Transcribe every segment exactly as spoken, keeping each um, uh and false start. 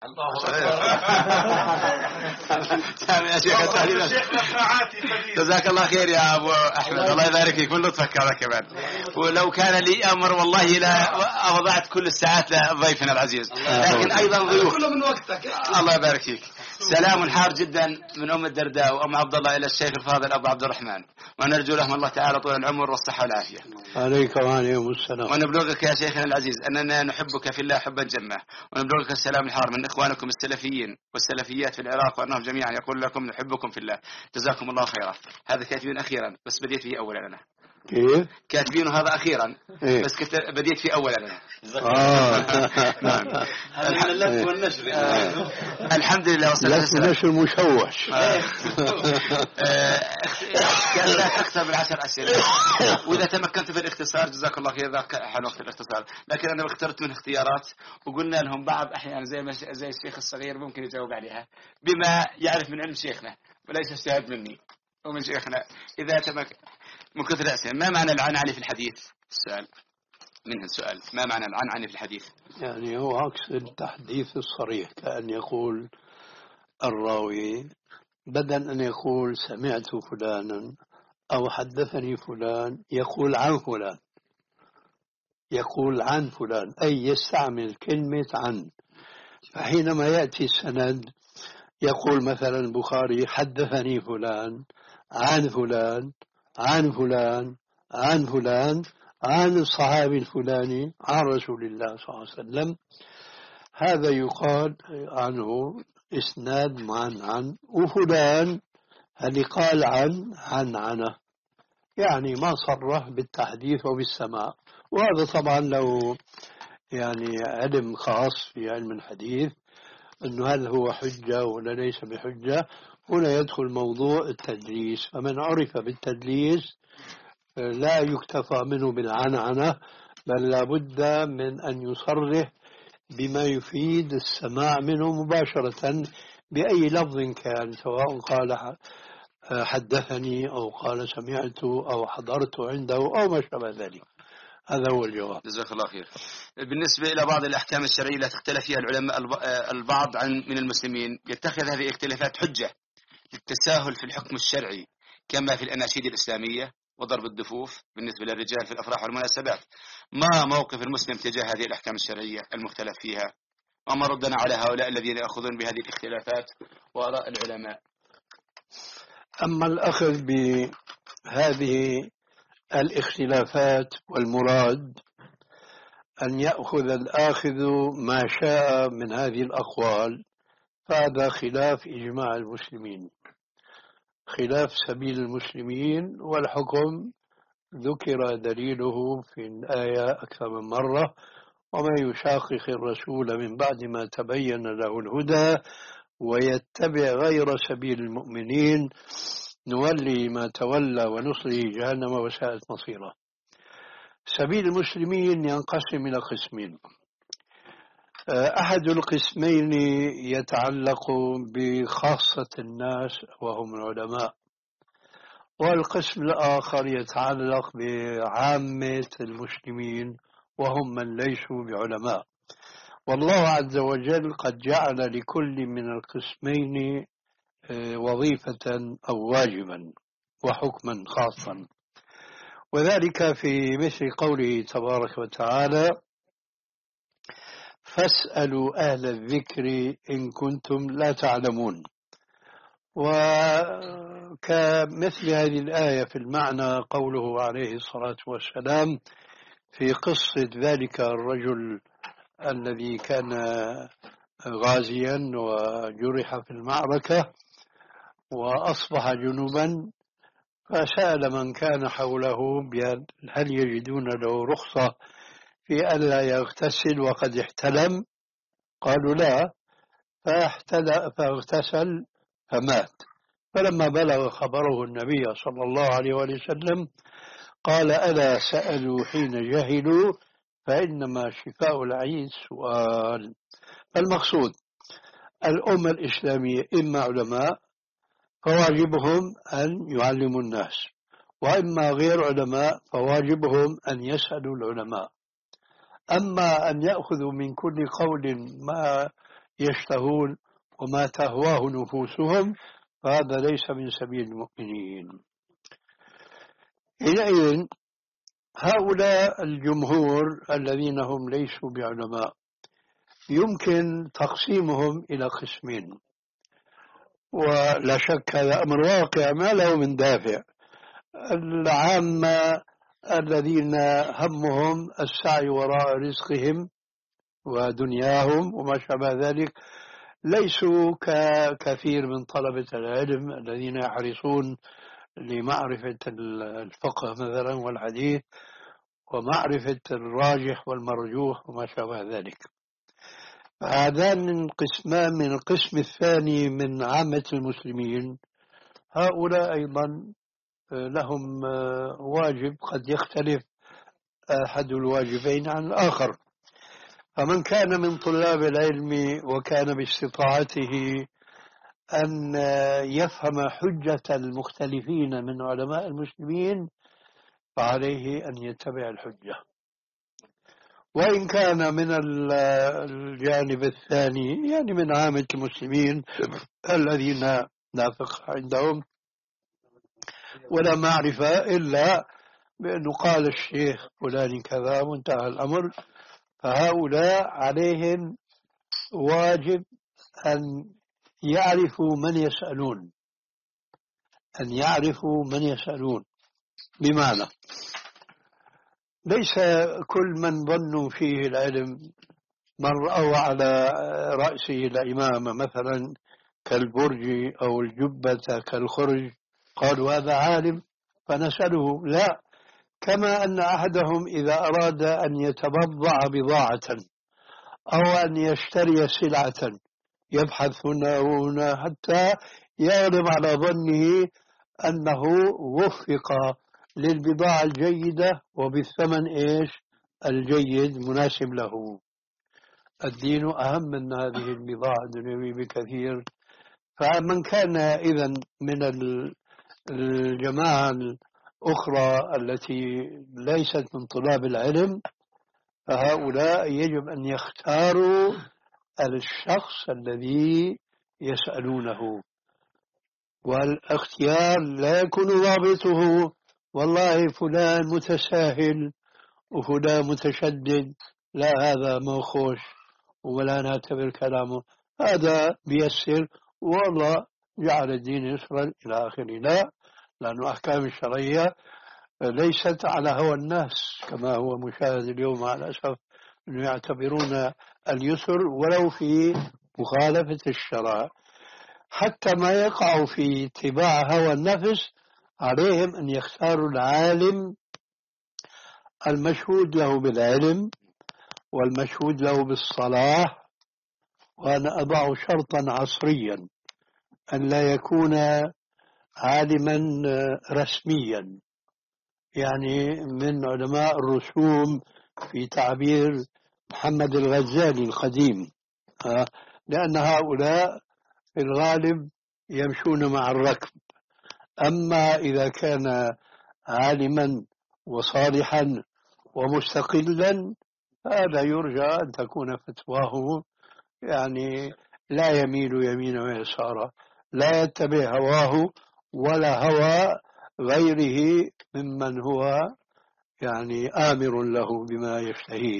يا شيخ جزاك الله خير يا أبو أحمد، الله يبارك فيك من لطفك هذا كمان. ولو كان لي أمر والله لا وضعت كل الساعات لضيفنا العزيز، لكن أيضا ضيوف من وقتك. الله يبارك فيك. سلام حار جدا من أم الدرداء وأم عبد الله إلى الشيخ الفاضل أبو عبد الرحمن، ونرجو لهم الله تعالى طول العمر والصحة والعافية. عليكم وعليكم السلام. ونبلغك يا شيخنا العزيز أننا نحبك في الله حبا جما، ونبلغك السلام الحار من إخوانكم السلفيين والسلفيات في العراق، وأنهم جميعا يقول لكم نحبكم في الله، جزاكم الله خيرا. هذا كاتبين أخيرا بس بديت فيه أولا أنا. كيف؟ كاتبينه هذا أخيرا إيه؟ بس بديت فيه أولا أنا. آه. هذا من اللف والنشر. الحمد لله والصلاة والسلام. النشر مشوش. كانت أكثر من عشر أسئلة، وإذا تمكنت في الاختصار جزاك الله خير ذاك حال وقت الاختصار، لكن أنا اخترت من اختيارات وقلنا لهم بعض أحيانا زي ما زي الشيخ الصغير ممكن يجاوب عليها بما يعرف من علم شيخنا وليس اجتهاد مني ومن شيخنا. إذا تمكن من كثر الأسئلة، ما معنى العنعنة في الحديث؟ السؤال منها السؤال، ما معنى العنعنة في الحديث؟ يعني هو عكس التحديث الصريح، كأن يقول الراوي بدل أن يقول سمعت فلانا أو حدثني فلان يقول عن فلان، يقول عن فلان أي يستعمل كلمة عن. فحينما يأتي السند يقول مثلا البخاري حدثني فلان عن فلان عن فلان عن فلان عن الصحابي الفلاني عن رسول الله صلى الله عليه وسلم، هذا يقال عنه إسناد عن عن. وفلان هل قال عن عن عنه، يعني ما صرح بالتحديث وبالسماع. وهذا طبعا له يعني علم خاص في علم الحديث، أنه هل هو حجة ولا ليس بحجة. هنا يدخل موضوع التدليس، فمن عرف بالتدليس لا يكتفى منه بالعنعنة، بل لابد من أن يصرح بما يفيد السماع منه مباشرة بأي لفظ كان، سواء قال حدثني أو قال سمعت أو حضرت عنده أو ما شابه ذلك. هذا هو الجواب. جزاك الله خير. بالنسبة إلى بعض الأحكام الشرعية التي اختلف فيها العلماء البعض عن من المسلمين، يتخذ هذه الاختلافات حجة للتساهل في الحكم الشرعي، كما في الأناشيد الإسلامية وضرب الدفوف بالنسبة للرجال في الأفراح والمناسبات. ما موقف المسلم تجاه هذه الأحكام الشرعية المختلف فيها، وما ردنا على هؤلاء الذين يأخذون بهذه الاختلافات وآراء العلماء؟ أما الأخذ بهذه الاختلافات والمراد أن يأخذ الآخذ ما شاء من هذه الأقوال، فهذا خلاف إجماع المسلمين، خلاف سبيل المسلمين. والحكم ذكر دليله في الآية أكثر من مرة: ومن يشاقق الرسول من بعد ما تبين له الهدى ويتبع غير سبيل المؤمنين نولي ما تولى ونصله جهنم وساءت مصيره. سبيل المسلمين ينقسم إلى قسمين: أحد القسمين يتعلق بخاصة الناس وهم العلماء، والقسم الآخر يتعلق بعامة المسلمين وهم من ليسوا بعلماء. والله عز وجل قد جعل لكل من القسمين وظيفة أو واجبا وحكما خاصا، وذلك في مثل قوله تبارك وتعالى: فاسألوا أهل الذكر إن كنتم لا تعلمون. وكمثل هذه الآية في المعنى قوله عليه الصلاة والسلام في قصة ذلك الرجل الذي كان غازيا وجرح في المعركة وأصبح جنوبا، فسأل من كان حوله هل يجدون له رخصة في ألا يغتسل وقد احتلم؟ قالوا لا، فاغتسل فمات. فلما بلغ خبره النبي صلى الله عليه وسلم قال: ألا سألوا حين جهلوا فإنما شفاء العي السؤال. فالمقصود الأمة الإسلامية إما علماء فواجبهم أن يعلموا الناس، وإما غير علماء فواجبهم أن يسألوا العلماء. أما أن يأخذوا من كل قول ما يشتهون وما تهواه نفوسهم، فهذا ليس من سبيل المؤمنين. حينئذ هؤلاء الجمهور الذين هم ليسوا بعلماء يمكن تقسيمهم إلى قسمين، ولا شك هذا أمر واقع ما له من دافع. العامة الذين همهم السعي وراء رزقهم ودنياهم وما شابه ذلك ليسوا ككثير من طلبة العلم الذين يحرصون لمعرفة الفقه مثلا والحديث ومعرفة الراجح والمرجوح وما شابه ذلك. هذان قسمان. من القسم الثاني من عامة المسلمين هؤلاء أيضا لهم واجب قد يختلف أحد الواجبين عن الآخر. فمن كان من طلاب العلم وكان باستطاعته أن يفهم حجة المختلفين من علماء المسلمين فعليه أن يتبع الحجة. وإن كان من الجانب الثاني يعني من عامة المسلمين الذين لا فقه عندهم ولا معرفة إلا بأنه قال الشيخ فلان كذا وانتهى الأمر، فهؤلاء عليهم واجب أن يعرفوا من يسألون أن يعرفوا من يسألون بمعنى ليس كل من ظنوا فيه العلم من رأوا على رأسه الإمامة مثلا كالبرج أو الجبة كالخرج قالوا هذا عالم فنسأله. لا، كما أن أحدهم إذا أراد أن يتبضع بضاعة أو أن يشتري سلعة يبحث هنا وهنا حتى يغلب على ظنه أنه وفق للبضاعة الجيدة وبالثمن إيش الجيد مناسب له. الدين أهم من هذه البضاعة الدنيوية بكثير. فمن كان إذن من الجماعة الأخرى التي ليست من طلاب العلم فهؤلاء يجب أن يختاروا الشخص الذي يسألونه، والاختيار لا يكون ضابطه والله فلان متساهل وفلان متشدد، لا هذا موخوش ولا نعتبر كلامه، هذا بيسر والله جعل الدين يسرا إلى آخره. لا، لأن أحكام الشرعية ليست على هوى الناس كما هو مشاهد اليوم مع الأسف، أنه يعتبرون اليسر ولو في مخالفة الشرع. حتى ما يقع في اتباع هوى النفس عليهم أن يختاروا العالم المشهود له بالعلم والمشهود له بالصلاح. وأنا أضع شرطا عصريا أن لا يكون عالما رسميا يعني من علماء الرسوم في تعبير محمد الغزالي القديم، لأن هؤلاء في الغالب يمشون مع الركب. أما إذا كان عالما وصالحا ومستقلا هذا يرجى أن تكون فتواه يعني لا يميل يمينا ويسارا، لا يتبع هواه ولا هوى غيره ممن هو يعني آمر له بما يشتهيه.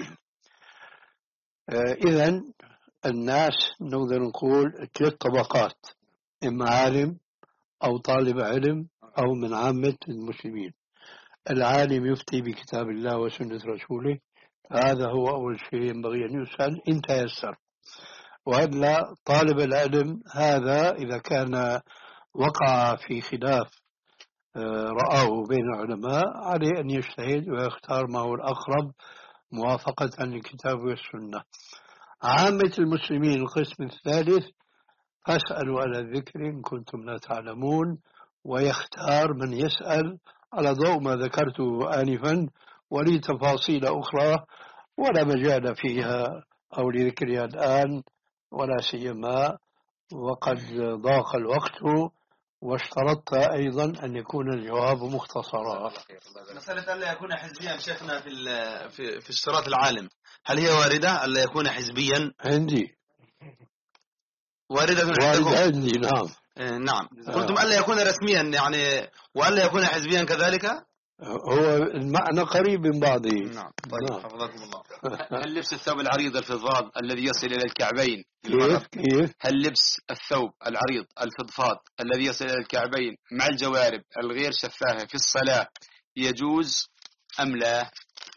إذن الناس نقدر نقول ثلاث طبقات، إما عالم أو طالب علم أو من عامة المسلمين. العالم يفتي بكتاب الله وسنة رسوله، هذا هو أول شيء ينبغي أن يسأل إن تيسر. وإلا طالب العلم هذا إذا كان وقع في خلاف رآه بين العلماء عليه أن يجتهد ويختار ما هو الأقرب موافقة للكتاب والسنة. عامة المسلمين القسم الثالث فاسألوا على الذكر إن كنتم لا تعلمون، ويختار من يسأل على ضوء ما ذكرته آنفا ولي تفاصيل أخرى ولا مجال فيها أو لذكرها الآن ولا سيما وقد ضاق الوقت، واشترطت أيضا أن يكون الجواب مختصرا. مسألة ألا يكون حزبيا شيخنا في في في اشتراط العالم، هل هي واردة ألا يكون حزبيا؟ عندي واردة وارد عندكم. عندي نعم. آه نعم. قلتم ألا يكون رسميا يعني وألا يكون حزبيا كذلك. هو المعنى قريب من بعضه. نعم. طيب نعم. حفظكم الله. هل لبس الثوب العريض الفضفاض الذي يصل إلى الكعبين كيف كيف هل لبس الثوب العريض الفضفاض الذي يصل إلى الكعبين مع الجوارب الغير شفافة في الصلاة يجوز أم لا؟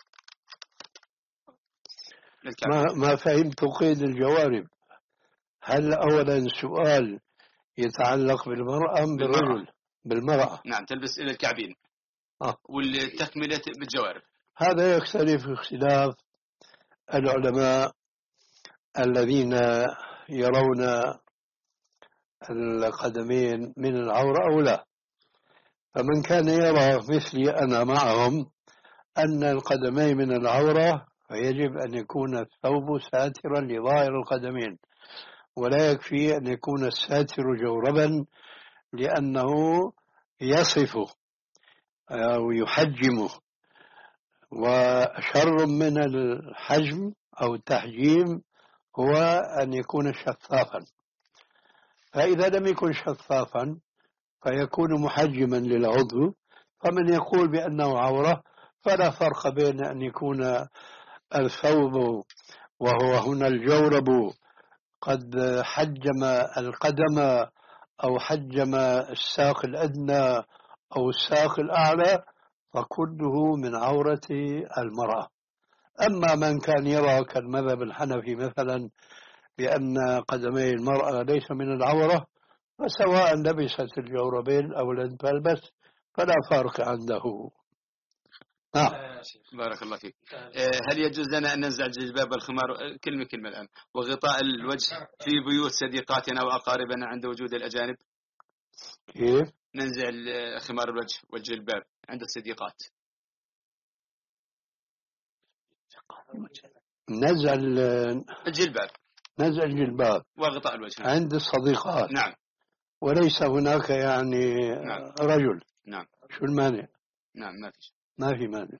ما ما فهمت قيد الجوارب. هل أولا سؤال يتعلق بالمرأة أم بالرجل؟ بالمرأة. نعم تلبس إلى الكعبين آه. والتكملة بالجوارب. هذا يختلف اختلاف العلماء الذين يرون القدمين من العورة أو لا. فمن كان يرى مثلي أنا معهم أن القدمين من العورة فيجب أن يكون الثوب ساترا لظاهر القدمين، ولا يكفي أن يكون الساتر جوربا لأنه يصفه أو يحجمه، وشر من الحجم أو التحجيم هو أن يكون شفافا. فإذا لم يكن شفافا فيكون محجما للعضو، فمن يقول بأنه عورة فلا فرق بين أن يكون الثوب وهو هنا الجورب قد حجم القدم أو حجم الساق الأدنى أو الساق الأعلى، فكله من عورة المرأة. أما من كان يرى كالمذهب الحنفي مثلا بأن قدمي المرأة ليس من العورة، فسواء لبست الجوربين أو لم تلبس فلا فرق عنده. آه. بارك الله فيك. هل يجوز لنا أن ننزع الجلباب والخمار كلمة كلمة الآن وغطاء الوجه في بيوت صديقاتنا وأقاربنا عند وجود الأجانب؟ كيف؟ ننزع خمار الوجه والجلباب عند الصديقات. نزع الجلباب نزع الجلباب وغطاء الوجه عند الصديقات. نعم. وليس هناك يعني نعم. رجل. نعم. شو المانع؟ نعم ما فيش. ما في مانع.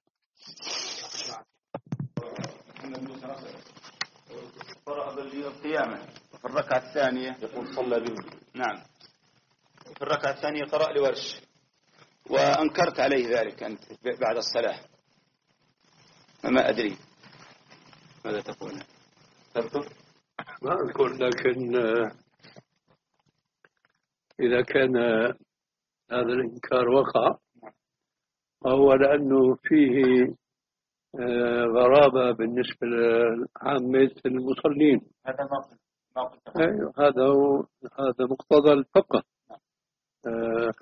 فرأ بالقيامة في الركعة الثانية يقول صلى بهم. نعم. في الركعة الثانية قرأ لورش وأنكرت عليه ذلك أنت بعد الصلاة، فما أدري ماذا تقول. ما أقول، لكن إذا كان هذا الإنكار وقع فهو لأنه فيه غرابة بالنسبة لعامة المصلين. هذا ما أيوه، هذا هو هذا مقتضى الفقه. آه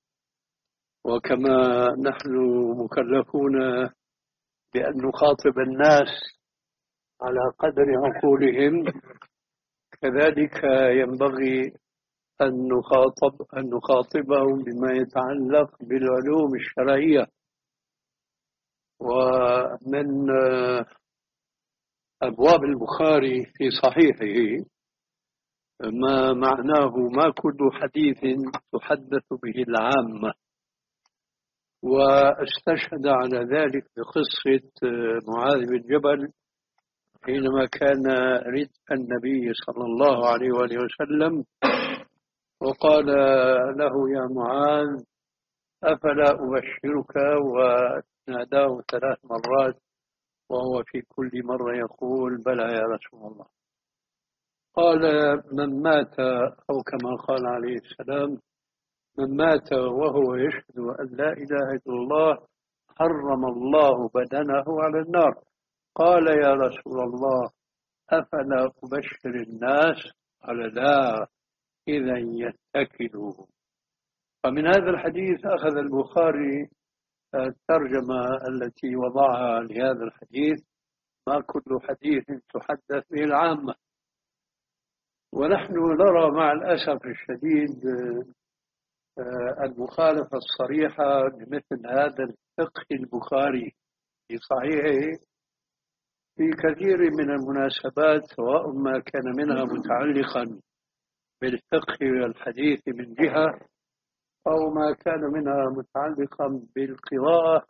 وكما نحن مكلفون بأن نخاطب الناس على قدر عقولهم، كذلك ينبغي أن نخاطب أن نخاطبهم بما يتعلق بالعلوم الشرعية. ومن أبواب البخاري في صحيحه ما معناه ما كل حديث تحدث به العامة، واستشهد على ذلك بقصة معاذ بن جبل حينما كان ردء النبي صلى الله عليه وآله وسلم، وقال له يا معاذ أفلا أبشرك، وناداه ثلاث مرات وهو في كل مرة يقول بلى يا رسول الله. قال من مات، أو كما قال عليه السلام من مات وهو يشهد أن لا إله إلا الله حرم الله بدنه على النار. قال يا رسول الله أفلا أبشر الناس؟ قال لا، إذا يتكلوا. فمن هذا الحديث أخذ البخاري الترجمة التي وضعها لهذا الحديث ما كل حديث تحدث به العامة. ونحن نرى مع الأسف الشديد المخالفة الصريحة لمثل هذا الفقه البخاري في صحيحه في كثير من المناسبات، سواء ما كان منها متعلقا بالفقه والحديث من جهة، أو ما كان منها متعلقا بالقراءة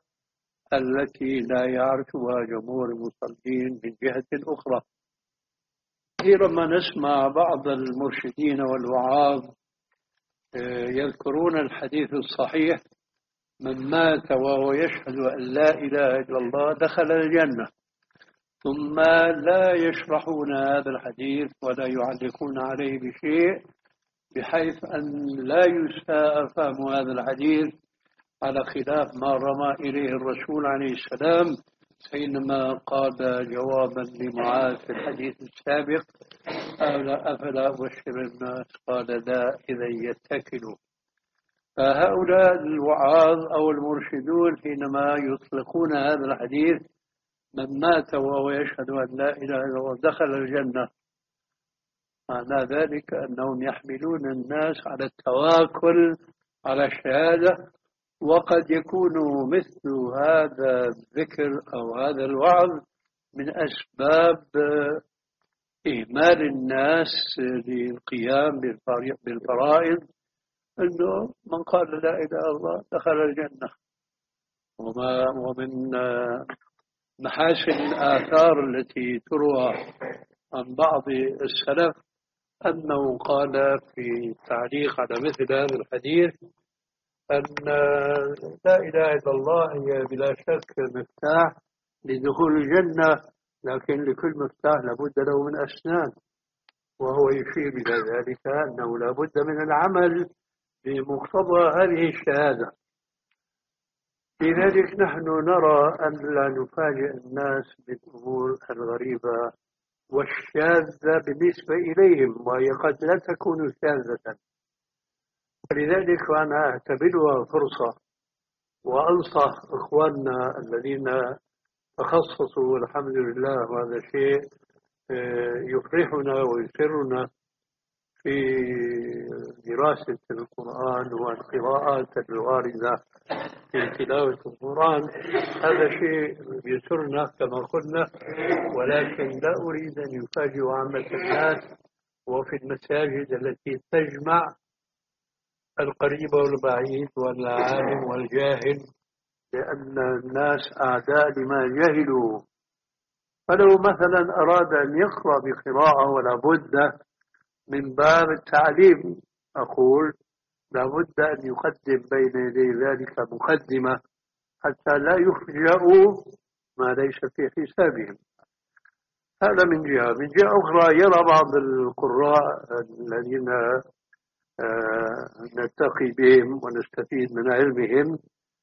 التي لا يعرفها جمهور المصلين من جهة أخرى. كثيرا ما نسمع بعض المرشدين والوعاظ يذكرون الحديث الصحيح: من مات وهو يشهد أن لا إله إلا الله دخل الجنة، ثم لا يشرحون هذا الحديث ولا يعلقون عليه بشيء، بحيث أن لا يساء فهم هذا الحديث على خلاف ما رمى إليه الرسول عليه السلام حينما قال جوابا لمعاذ في الحديث السابق: أفلا أبشر الناس؟ قال: لا، إذا يتكلوا. فهؤلاء الوعاظ أو المرشدون حينما يطلقون هذا الحديث: من مات وهو يشهد أن لا إله إلا الله دخل الجنة، معنى ذلك أنهم يحملون الناس على التواكل على الشهادة. وقد يكون مثل هذا الذكر أو هذا الوعظ من أسباب إهمال الناس للقيام بالفرائض، أنه من قال لا إله إلا الله دخل الجنة. وما ومن محاسن الآثار التي تروى عن بعض السلف أنه قال في تعليق على مثل هذا الحديث أن لا إله إلا الله هي بلا شك مفتاح لدخول الجنة، لكن لكل مفتاح لابد له من أسنان، وهو يشير إلى ذلك أنه لابد من العمل بمقتضى هذه الشهادة. لذلك نحن نرى أن لا نفاجئ الناس بالأمور الغريبة والشاذة بالنسبة إليهم، وهي قد لا تكون شاذة. ولذلك أنا أعتبرها فرصة، وأنصح إخواننا الذين تخصصوا والحمد لله، وهذا شيء يفرحنا ويسرنا في دراسة القرآن والقراءات الواردة في تلاوة القرآن. هذا شيء يسرنا كما قلنا، ولكن لا أريد أن يفاجئ عامة الناس وفي المساجد التي تجمع القريب والبعيد والعالم والجاهل، لأن الناس أعداء لما جهلوا. فلو مثلا أراد أن يقرأ بقراءة ولا بد من باب التعليم، أقول لابد أن يقدم بين يدي ذلك مقدمة حتى لا يفجأوا ما ليس في حسابهم. هذا من جهة. من جهة أخرى يرى بعض القراء الذين نلتقي بهم ونستفيد من علمهم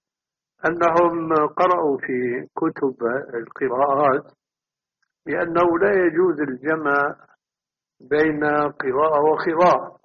أنهم قرأوا في كتب القراءات بأنه لا يجوز الجمع بين قراءة وقراءة،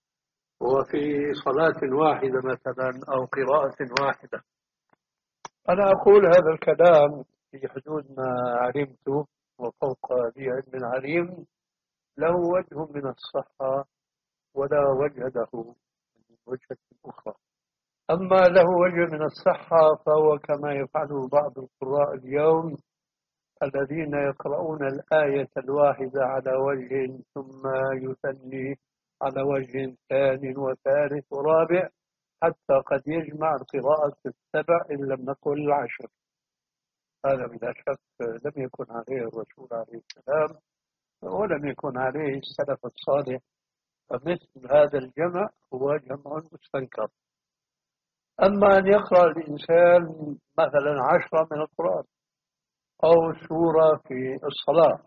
وفي صلاة واحدة مثلا أو قراءة واحدة. أنا أقول هذا الكلام في حدود ما علمته وفوق ذي علم عليم، له وجه من الصحة ولا وجه له من وجهة أخرى. أما له وجه من الصحة فهو كما يفعله بعض القراء اليوم، الذين يقرؤون الآية الواحدة على وجه ثم يثني على وجه ثاني وثالث ورابع، حتى قد يجمع القراءة السبع إن لم نقل العشر. هذا بلا شك لم يكن عليه الرسول عليه السلام ولم يكن عليه السلف الصالح، فمثل هذا الجمع هو جمع مستنكر. أما أن يقرأ الإنسان مثلا عشرة من القرآن أو سورة في الصلاة،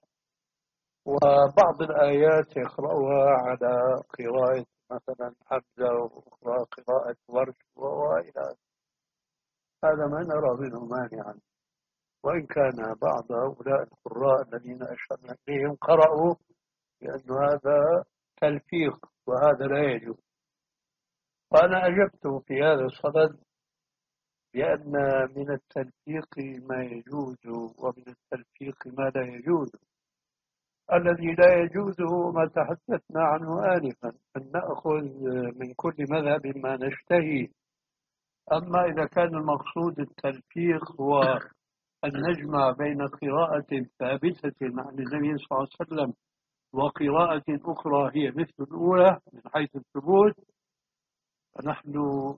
وبعض الآيات يقرأها على قراءة مثلا حمزة وأخرى قراءة ورش وإلى، هذا ما نرى منه مانعا، وإن كان بعض هؤلاء القراء الذين أشرنا إليهم قرأوا لأن هذا تلفيق وهذا لا يجوز. وأنا أجبت في هذا الصدد بأن من التلفيق ما يجوز ومن التلفيق ما لا يجوز. الذي لا يجوز هو ما تحدثنا عنه آنفا، أن نأخذ من كل مذهب ما نشتهي. أما إذا كان المقصود التلفيق هو أن نجمع بين قراءة ثابتة عن النبي صلى الله عليه وسلم وقراءة أخرى هي مثل الأولى من حيث الثبوت، فنحن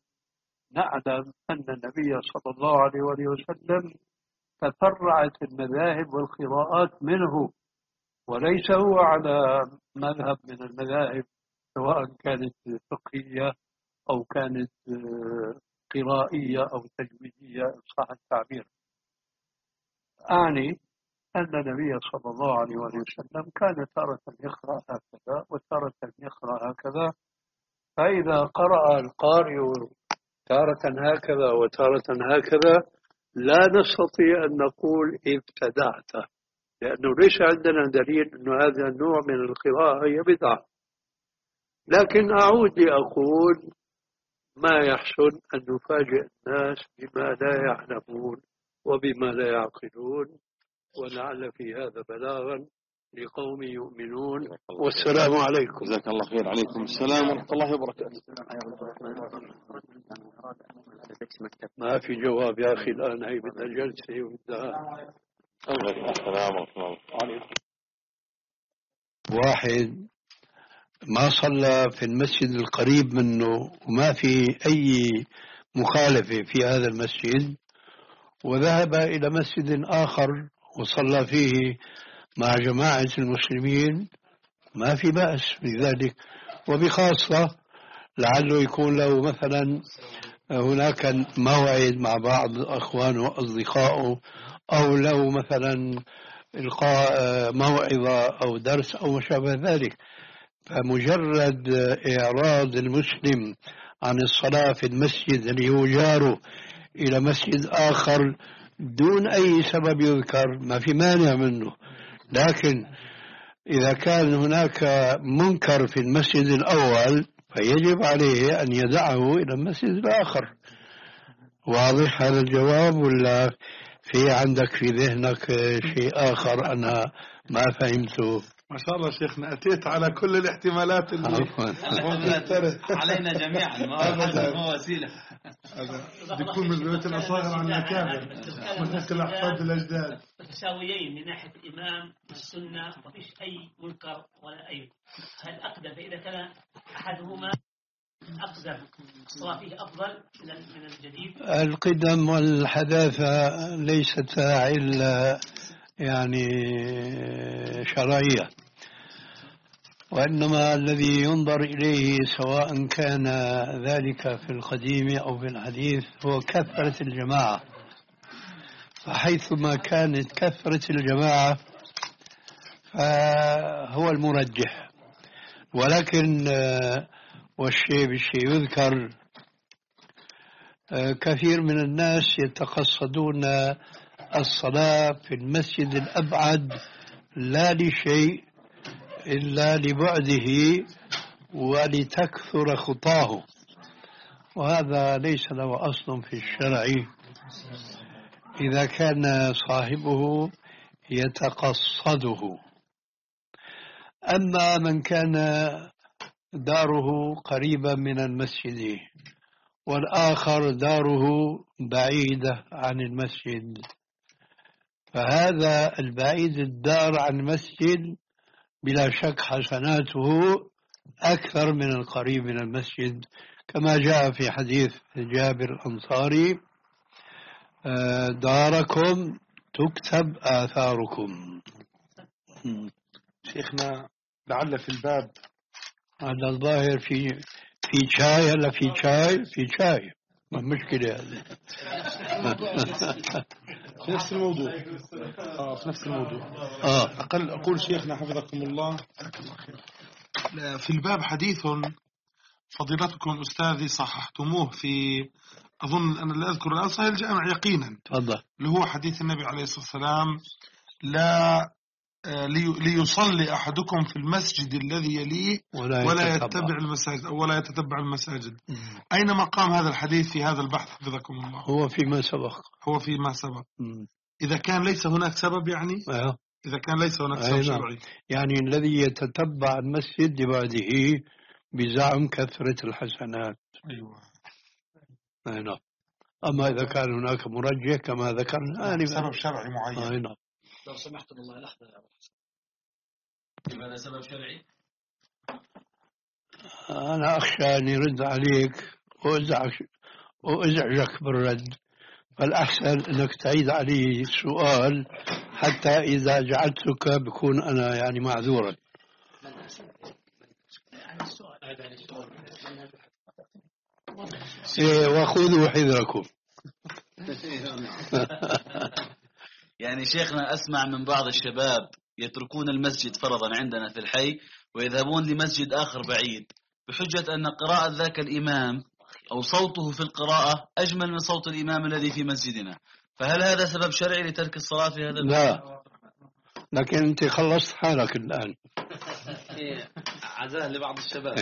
نعلم أن النبي صلى الله عليه وآله وسلم تفرعت المذاهب والقراءات منه، وليس هو على مذهب من المذاهب سواء كانت فقهية أو كانت قرائية أو تجويدية إن صح التعبير. أعني أن النبي صلى الله عليه وسلم كان تارة يقرأ هكذا وتارة يقرأ هكذا، فإذا قرأ القارئ تارة هكذا وتارة هكذا لا نستطيع أن نقول ابتدعت، لأنه ليس عندنا دليل أن هذا النوع من القراءة هي بدعة. لكن أعود لأقول ما يحسن أن نفاجئ الناس بما لا يعلمون وبما لا يعقلون، ولعل في هذا بلاغا لقوم يؤمنون. والسلام عليكم. جزاك الله خير. عليكم السلام ورحمة الله وبركاته. ما في جواب يا أخي الآن، هي بدها جلسة وبدها السلام ورحمة الله. واحد ما صلى في المسجد القريب منه وما في أي مخالفة في هذا المسجد، وذهب إلى مسجد آخر وصلى فيه مع جماعة المسلمين، ما في بأس بذلك. وبخاصة لعله يكون له مثلا هناك موعد مع بعض أخوانه وأصدقائه، أو له مثلا إلقاء موعظة أو درس أو ما شابه ذلك. فمجرد إعراض المسلم عن الصلاة في المسجد اللي هو جاره إلى مسجد آخر دون أي سبب يذكر ما في مانع منه. لكن إذا كان هناك منكر في المسجد الأول فيجب عليه أن يدعه إلى المسجد الآخر. واضح هذا الجواب ولا في عندك في ذهنك شيء آخر أنا ما فهمته؟ ما شاء الله شيخنا أتيت على كل الاحتمالات اللي علينا جميعا، ما وسيلة. بيكون من بيوت الأصاغر عن الأكابر ونسل أحفاد الأجداد متساويين من ناحية الإمام والسنة، ما فيش أي منكر ولا أي. هل أقدم فإذا كان أحدهما أقدم الصلاة فيه أفضل من الجديد؟ القدم والحداثة ليست إلا يعني شرعية، وإنما الذي ينظر إليه سواء كان ذلك في القديم أو في الحديث هو كثرة الجماعة. فحيثما كانت كثرة الجماعة فهو المرجح. ولكن والشيء بالشيء يذكر كثير من الناس يتقصدون الصلاة في المسجد الأبعد لا لشيء إلا لبعده ولتكثر خطاه، وهذا ليس له أصل في الشرع إذا كان صاحبه يتقصده. أما من كان داره قريبا من المسجد والآخر داره بعيدة عن المسجد، فهذا البعيد الدار عن المسجد بلا شك حسناته أكثر من القريب من المسجد، كما جاء في حديث جابر الأنصاري: داركم تكتب آثاركم. شيخنا لعل في الباب هذا الظاهر في في شاي هلا في شاي في شاي ما مشكلة هذه. في نفس الموضوع. آه في نفس الموضوع. آه أقل أقول شيخنا حفظكم الله، في الباب حديث فضيلتكم أستاذي صححتموه في أظن أنا لا أذكر الآن صحيح الجامع يقينا. تفضل. اللي هو حديث النبي عليه الصلاة والسلام: لا ليصلي أحدكم في المسجد الذي يليه ولا, ولا يتبع المساجد أو ولا يتتبع المساجد. م. أين مقام هذا الحديث في هذا البحث حفظكم الله؟ هو فيما سبق. هو فيما سبق. م. إذا كان ليس هناك سبب يعني أه. إذا كان ليس هناك سبب شرعي يعني الذي يتتبع المسجد لبعده بزعم كثرة الحسنات. أيوة. أيوة. أما إذا كان هناك مرجح كما ذكرنا آنفا سبب شرعي معين. أيوة. لو سمحت الله لحظة يا أبو هذا سبب شرعي؟ أنا أخشى أن يرد عليك وأزعجك بالرد، فالأحسن أنك تعيد علي السؤال حتى إذا جعلتك بكون أنا يعني معذورا. إيه وخذوا حذركم. يعني شيخنا أسمع من بعض الشباب يتركون المسجد فرضا عندنا في الحي ويذهبون لمسجد آخر بعيد بحجة أن قراءة ذاك الإمام أو صوته في القراءة أجمل من صوت الإمام الذي في مسجدنا، فهل هذا سبب شرعي لترك الصلاة في هذا المسجد؟ لا، لكن أنت خلصت حالك الآن. عزاه لبعض الشباب.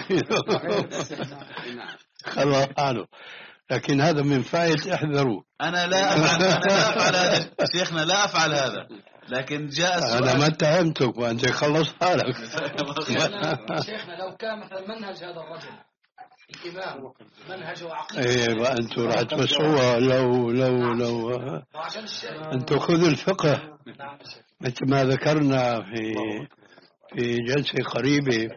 خلص حاله، لكن هذا من فائدة احذروا. أنا لا أفعل أنا لا أفعل هذا شيخنا، لا أفعل هذا، لكن جاء السؤال. أنا ما اتهمتك وأنت خلص حالك. شيخنا لو كان مثلا منهج هذا الرجل الإمام منهجه عقيدة، إيه وأنتم راح تمسوها لو لو لو أنتم خذوا الفقه مثل ما ذكرنا في في جلسة قريبة.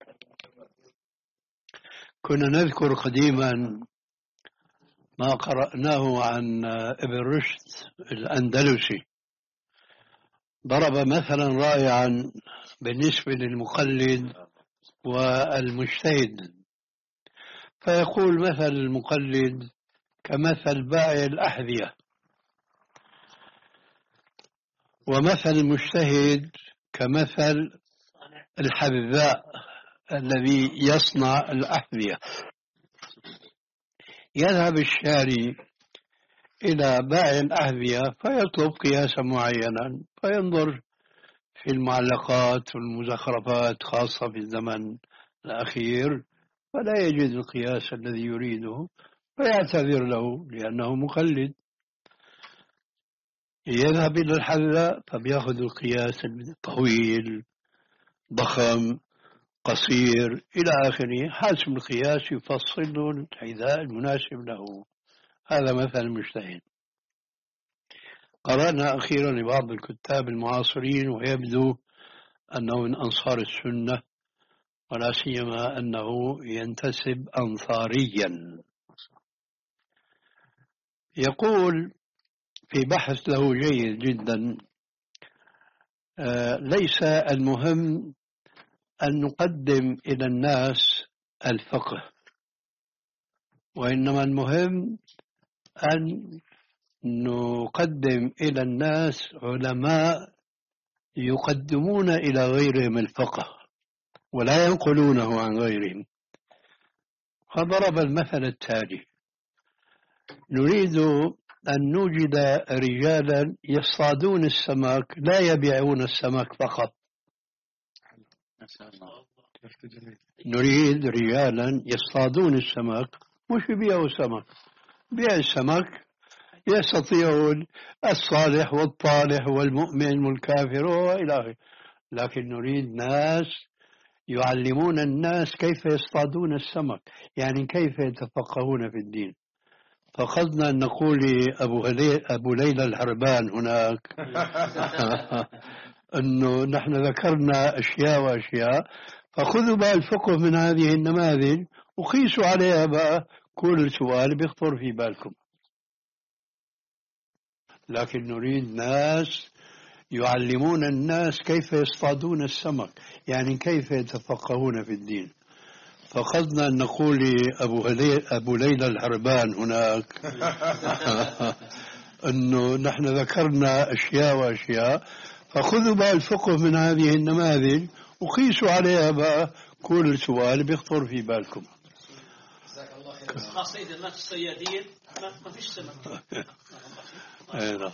كنا نذكر قديما ما قرأناه عن ابن رشد الأندلسي، ضرب مثلا رائعا بالنسبة للمقلد والمجتهد، فيقول مثل المقلد كمثل بائع الأحذية، ومثل المجتهد كمثل الحذاء الذي يصنع الأحذية. يذهب الشاري إلى بائع الأحذية فيطلب قياسا معينا، فينظر في المعلقات والمزخرفات خاصة في الزمن الأخير فلا يجد القياس الذي يريده فيعتذر له لأنه مقلد. يذهب إلى الحذاء فبيأخذ القياس الطويل ضخم قصير إلى آخره، حاسب القياس يفصل له الحذاء المناسب له. هذا مثل المجتهد. قرأنا أخيرا لبعض الكتاب المعاصرين ويبدو أنه من أنصار السنة، ولا سيما أنه ينتسب أنصاريا. يقول في بحث له جيد جدا: آه ليس المهم أن نقدم إلى الناس الفقه، وإنما المهم أن نقدم إلى الناس علماء يقدمون إلى غيرهم الفقه ولا ينقلونه عن غيرهم. فضرب المثل التالي: نريد أن نوجد رجالا يصطادون السمك لا يبيعون السمك فقط، نريد رجالا يصطادون السمك مش يبيعوا سمك. بيع السمك يستطيعون الصالح والطالح والمؤمن والكافر وإلى آخره، لكن نريد ناس يعلمون الناس كيف يصطادون السمك، يعني كيف يتفقهون في الدين. فقدنا أن نقول لأبو أبو ليلى الهربان هناك أنه نحن ذكرنا أشياء وأشياء، فخذوا بقى الفقه من هذه النماذج وقيسوا عليها بقى كل سؤال بيخطر في بالكم. لكن نريد ناس يعلمون الناس كيف يصطادون السمك، يعني كيف يتفقهون في الدين. فقدنا أن نقول لأبو أبو ليلى الهربان هناك أنه نحن ذكرنا أشياء وأشياء، فخذوا بقى الفقه من هذه النماذج وقيسوا عليها بقى كل سؤال بيخطر في بالكم. خاصة إذا مات الصيادين ما فيش سمك. أيضا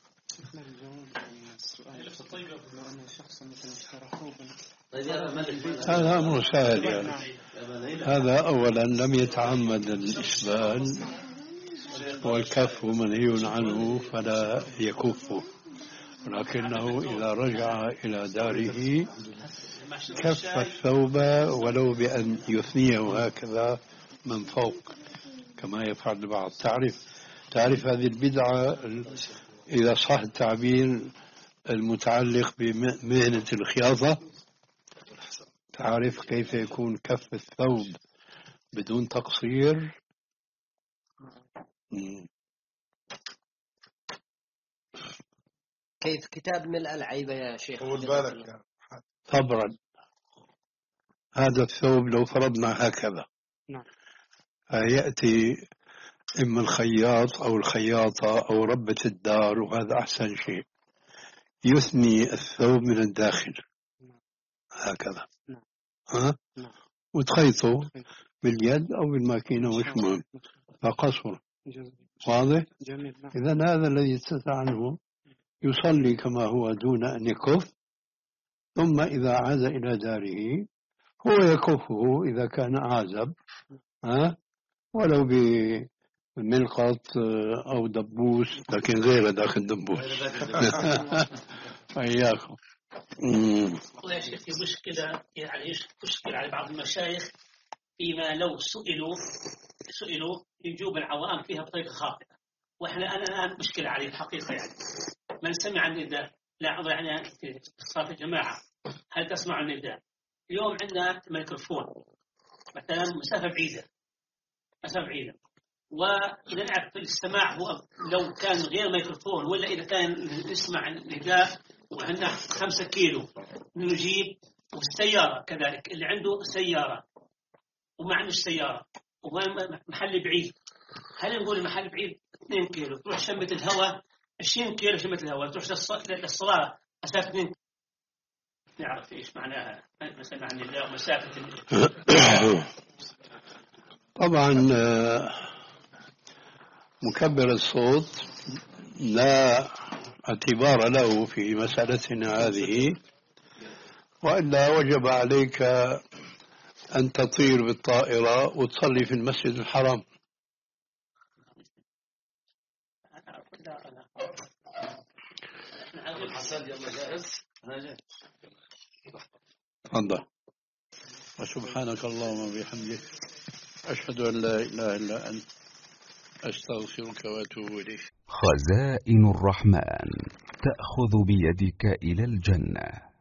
هذا أمر سهل يعني. هذا أولا لم يتعمد الإسبال، والكف منهي عنه فلا يكفه، ولكنه إذا رجع إلى داره كف الثوب ولو بأن يثنيه هكذا من فوق كما يفعل البعض. تعرف تعرف هذه البدعة إذا صح التعبير المتعلق بمهنة الخياطة، تعرف كيف يكون كف الثوب بدون تقصير؟ كيف كتاب ملء العيبة يا شيخ؟ طول بالك يا صبرا. هذا الثوب لو فرضنا هكذا نعم. يأتي إما الخياط أو الخياطة أو ربة الدار، وهذا أحسن شيء، يثني الثوب من الداخل هكذا، نعم. ها؟ نعم. وتخيطه باليد أو بالماكينة، وش مهم، فقصر. واضح؟ جميل. نعم. إذن هذا الذي يستطيع عنه يصلي كما هو دون أن يكف، ثم إذا عاد إلى داره هو يكفه إذا كان عازب، ها؟ ولو بملقط أو دبوس، لكن غير ذاك الدبوس. إياكم. والله يا شيخ في مشكلة، يعني مشكلة على بعض المشايخ فيما لو سئلوا سئلوا يجوب العوام فيها بطريقة خاطئة، وإحنا أنا الآن مشكلة عليه الحقيقة. يعني من سمع النداء لا يعني في صلاة الجماعة هل تسمع النداء؟ اليوم عندنا ميكروفون مثلا مسافة بعيدة مسافة بعيدة وإذا نعرف الاستماع هو لو كان غير ميكروفون، ولا إذا كان نسمع النداء وعندنا خمسة كيلو نجيب، والسيارة كذلك اللي عنده سيارة وما عنده سيارة ومحل بعيد، هل نقول المحل بعيد اثنين كيلو تروح شمة الهواء عشرين كيلو شمة الهواء تروح للصلاة أساس اثنين، نعرف إيش معناها مثلا عن النداء ومسافة. طبعا مكبر الصوت لا اعتبار له في مسألتنا هذه، وإلا وجب عليك أن تطير بالطائرة وتصلي في المسجد الحرام. تفضل. وسبحانك اللهم وبحمدك أشهد أن لا إله إلا أنت أستغفرك وأتوب إليك. خزائن الرحمن تأخذ بيدك إلى الجنة.